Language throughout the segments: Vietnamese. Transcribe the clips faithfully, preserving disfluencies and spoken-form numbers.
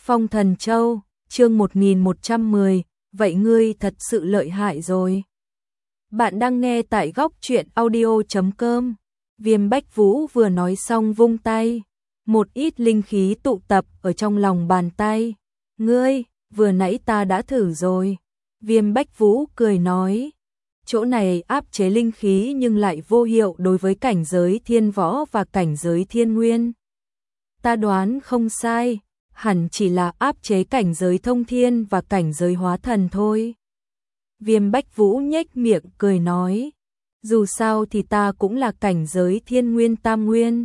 Phong Thần Châu, chương một nghìn một trăm mười, vậy ngươi thật sự lợi hại rồi. Bạn đang nghe tại góc truyện audio chấm com. Viêm Bách Vũ vừa nói xong vung tay, một ít linh khí tụ tập ở trong lòng bàn tay. Ngươi, vừa nãy ta đã thử rồi. Viêm Bách Vũ cười nói, chỗ này áp chế linh khí nhưng lại vô hiệu đối với cảnh giới thiên võ và cảnh giới thiên nguyên. Ta đoán không sai, hẳn chỉ là áp chế cảnh giới thông thiên và cảnh giới hóa thần thôi. Viêm Bách Vũ nhếch miệng cười nói, dù sao thì ta cũng là cảnh giới thiên nguyên tam nguyên.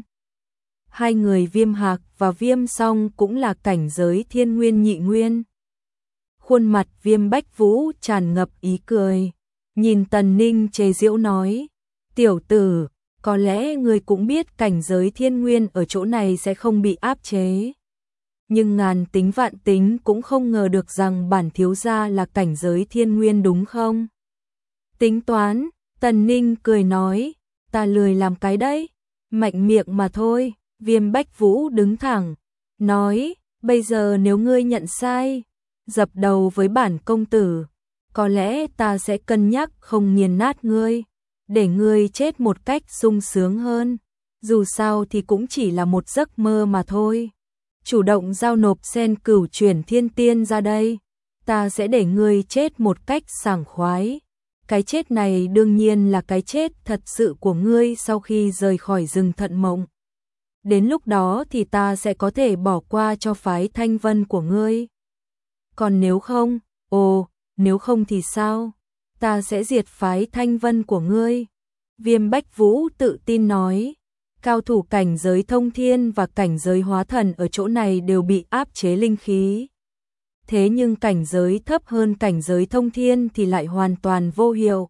Hai người Viêm Hạc và Viêm Song cũng là cảnh giới thiên nguyên nhị nguyên. Khuôn mặt Viêm Bách Vũ tràn ngập ý cười, nhìn Tần Ninh chế giễu nói, tiểu tử, có lẽ ngươi cũng biết cảnh giới thiên nguyên ở chỗ này sẽ không bị áp chế. Nhưng ngàn tính vạn tính cũng không ngờ được rằng bản thiếu gia là cảnh giới thiên nguyên đúng không? Tính toán, Tần Ninh cười nói, ta lười làm cái đấy, mạnh miệng mà thôi. Viêm Bách Vũ đứng thẳng, nói, bây giờ nếu ngươi nhận sai, dập đầu với bản công tử, có lẽ ta sẽ cân nhắc không nghiền nát ngươi, để ngươi chết một cách sung sướng hơn, dù sao thì cũng chỉ là một giấc mơ mà thôi. Chủ động giao nộp sen cửu chuyển thiên tiên ra đây, ta sẽ để ngươi chết một cách sảng khoái. Cái chết này đương nhiên là cái chết thật sự của ngươi sau khi rời khỏi rừng Thận Mộng. Đến lúc đó thì ta sẽ có thể bỏ qua cho phái Thanh Vân của ngươi. Còn nếu không, ồ, nếu không thì sao? Ta sẽ diệt phái Thanh Vân của ngươi. Viêm Bách Vũ tự tin nói, cao thủ cảnh giới thông thiên và cảnh giới hóa thần ở chỗ này đều bị áp chế linh khí. Thế nhưng cảnh giới thấp hơn cảnh giới thông thiên thì lại hoàn toàn vô hiệu.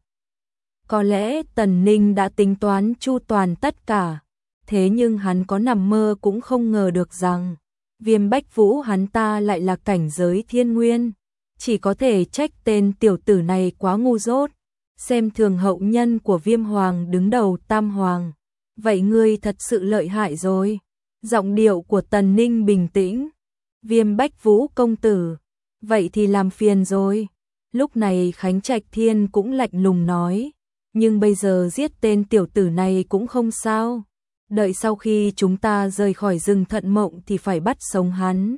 Có lẽ Tần Ninh đã tính toán chu toàn tất cả, thế nhưng hắn có nằm mơ cũng không ngờ được rằng Viêm Bách Vũ hắn ta lại là cảnh giới thiên nguyên. Chỉ có thể trách tên tiểu tử này quá ngu dốt, xem thường hậu nhân của Viêm Hoàng đứng đầu Tam Hoàng. Vậy ngươi thật sự lợi hại rồi. Giọng điệu của Tần Ninh bình tĩnh. Viêm Bách Vũ công tử, vậy thì làm phiền rồi. Lúc này Khánh Trạch Thiên cũng lạnh lùng nói, nhưng bây giờ giết tên tiểu tử này cũng không sao. Đợi sau khi chúng ta rời khỏi rừng Thận Mộng thì phải bắt sống hắn.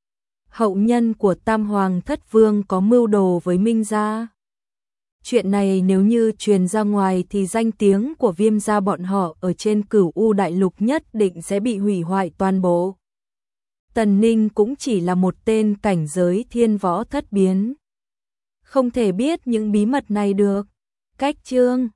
Hậu nhân của Tam Hoàng Thất Vương có mưu đồ với Minh gia. Chuyện này nếu như truyền ra ngoài thì danh tiếng của Viêm gia bọn họ ở trên Cửu U Đại Lục nhất định sẽ bị hủy hoại toàn bộ. Tần Ninh cũng chỉ là một tên cảnh giới thiên võ thất biến, không thể biết những bí mật này được. Cách chương